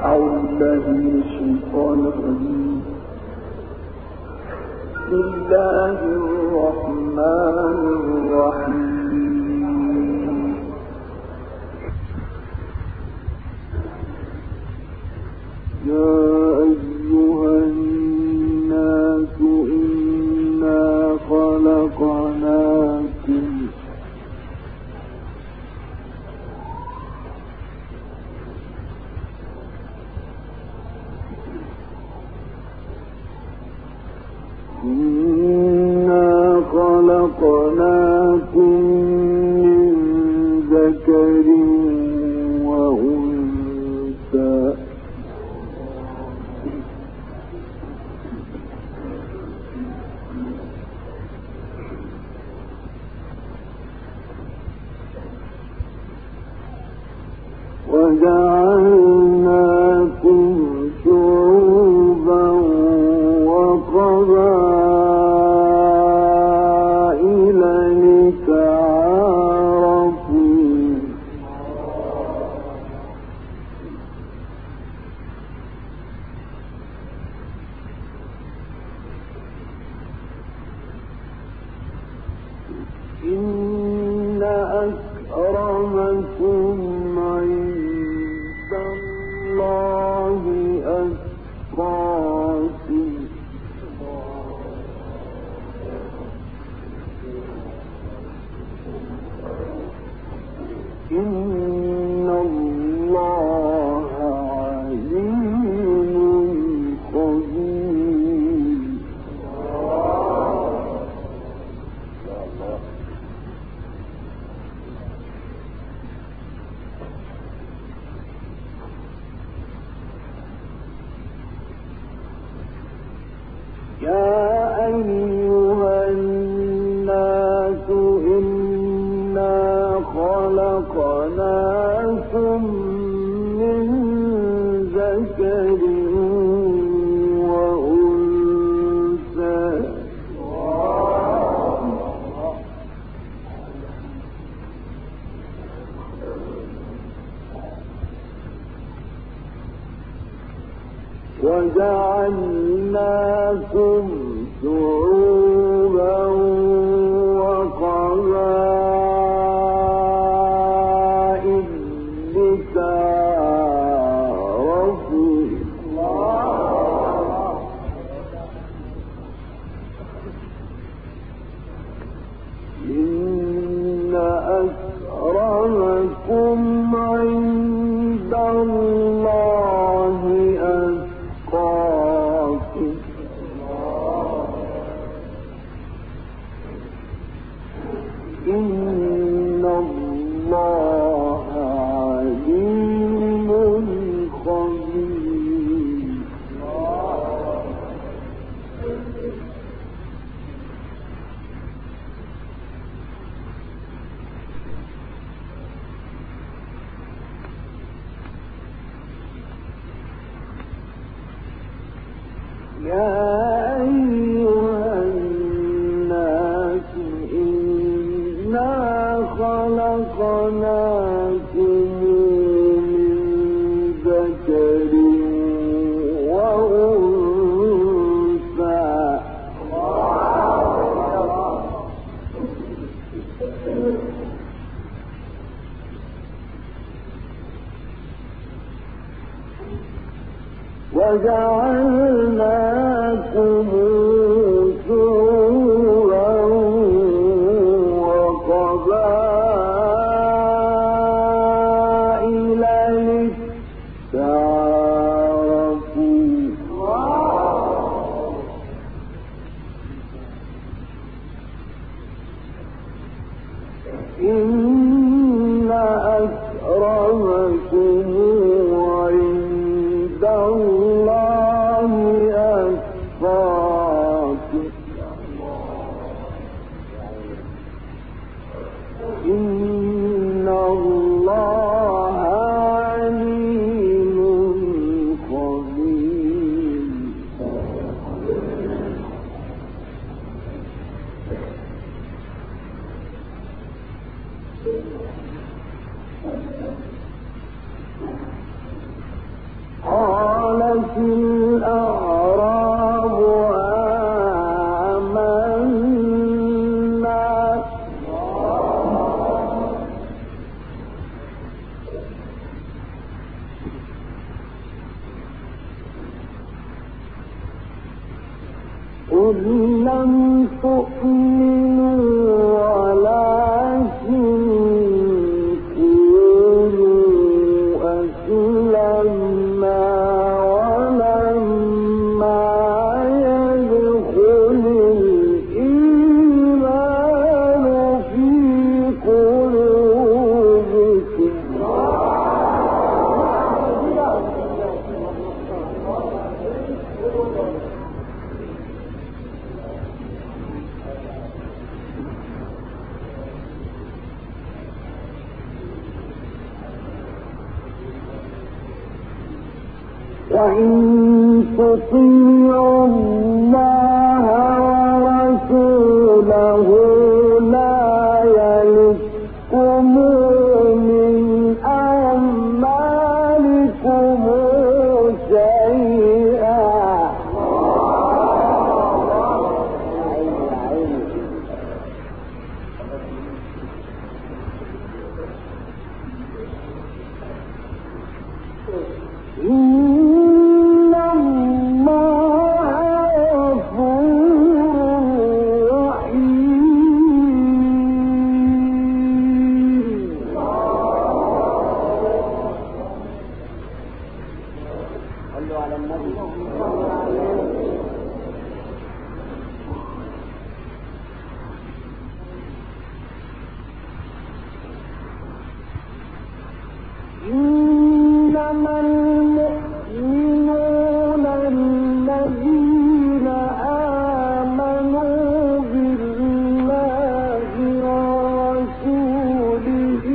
أعوذ بالله من الشيطان الرجيم. بسم الله الرحمن الرحيم. يا أيها الناس إنا خلقناكم من ذكر وأنثى وجعلناكم شعوبا وقبائل لتعارفوا إن أكرمكم عند الله أتقاكم إن الله عليم خبير. يا أيها الناس إنا خلقناكم من ذكر وأنثى وجعلناكم شعوبا وقبائل لتعارفوا إن أكرمكم عند الله أتقاكم إن الله عليم خبير. يا أيها الناس إنا خلقناكم من ذكر وأنثى وجعلناكم شعوبا وقبائل لتعارفوا إن أكرمكم عند الله أتقاكم إن الله عليم قل لم تؤمنوا ولكن قولوا أسلمنا ولما يدخل الإيمان في قلوبكم وإن تطيعوا الله ورسوله لا يلدكم من أعمالكم شيئا إنما المؤمنون الذين آمنوا بالله ورسوله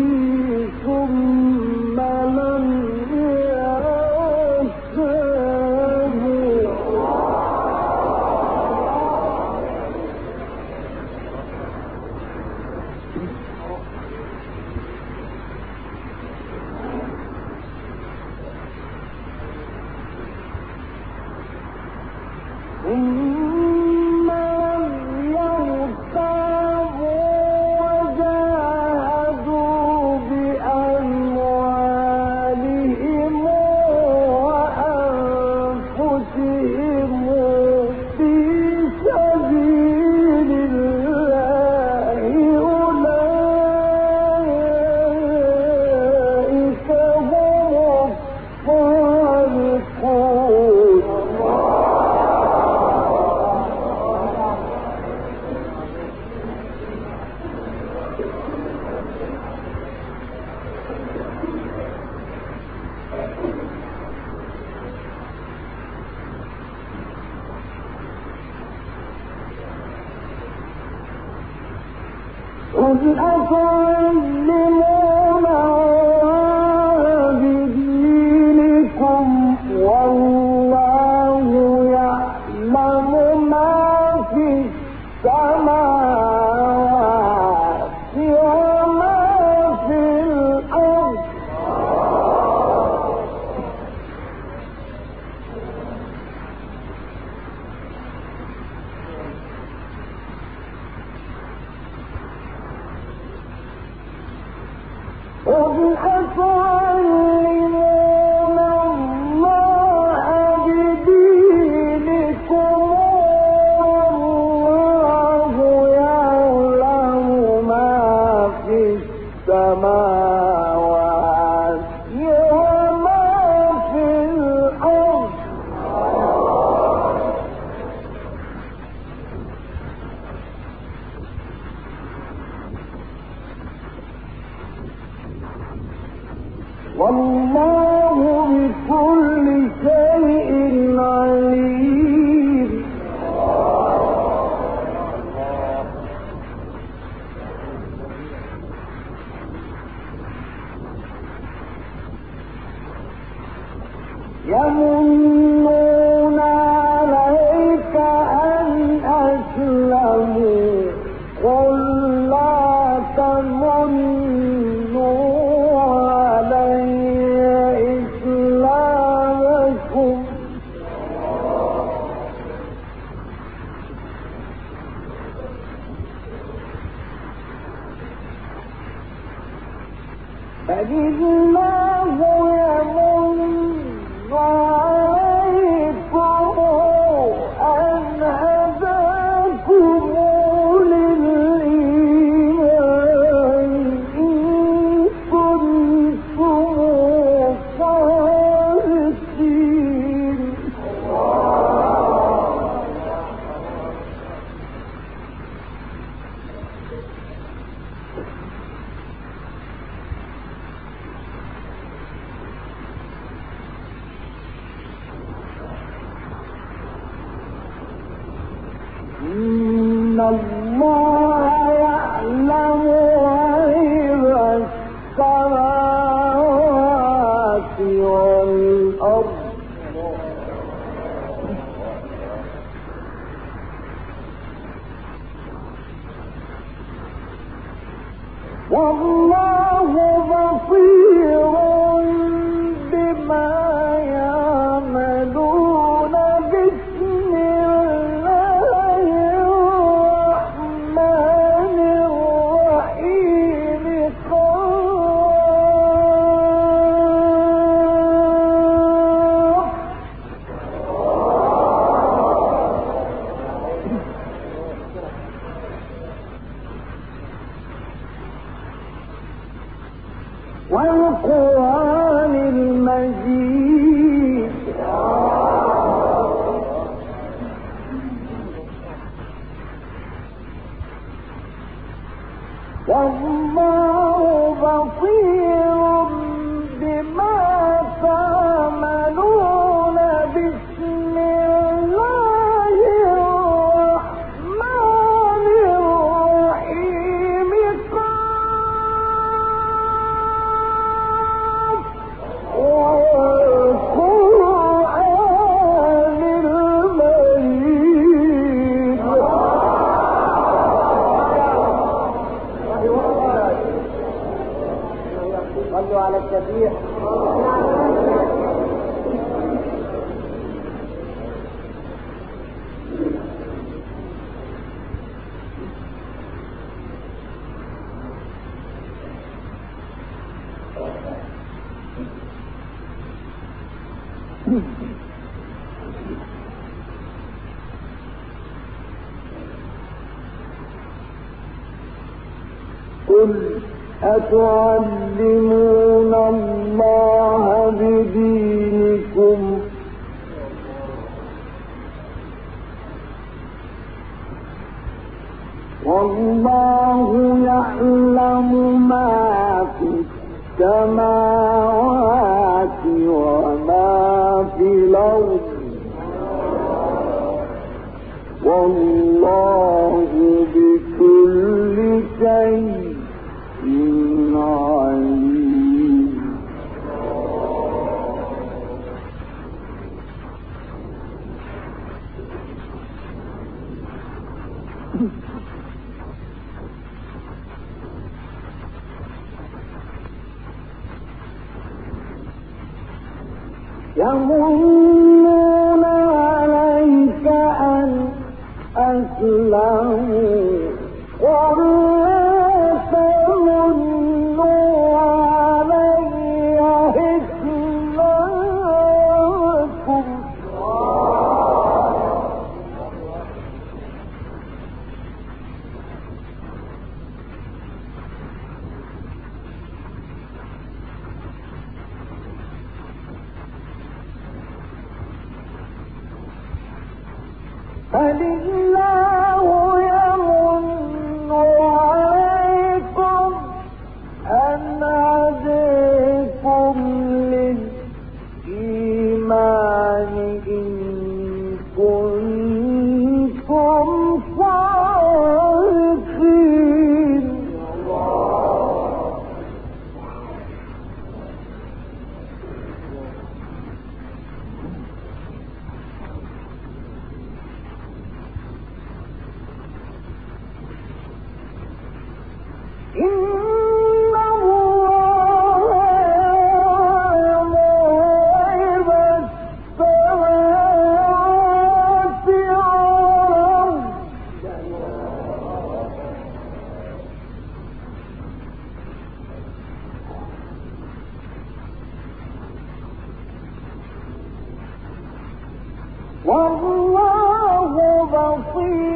ثم لم يرتابوا وجاهدوا بأموالهم وأنفسهم في سبيل الله أولئك هم الصادقون قل أتعلمون الله بدينكم والله يعلم ما في السماوات وما في الأرض قل أتعلمون الله بدينكم والله يعلم ما في السماوات وما في الأرض والله بكل شيء عليم يمنون عليك أن أسلموا قل لا تمنوا علي إسلامكم بل الله يمن عليكم أن هداكم قل أتعلمون الله بدينكم والله يعلم ما في السماوات وما في الأرض والله بكل شيء عليم. يمنون عليك أن أسلموا قل لا تمنوا علي إسلامكم فلله يمن عليكم أن هديكم للإيمان إن كنتم صادقين. إن الله يعلم غيب السماوات والأرض والله بصير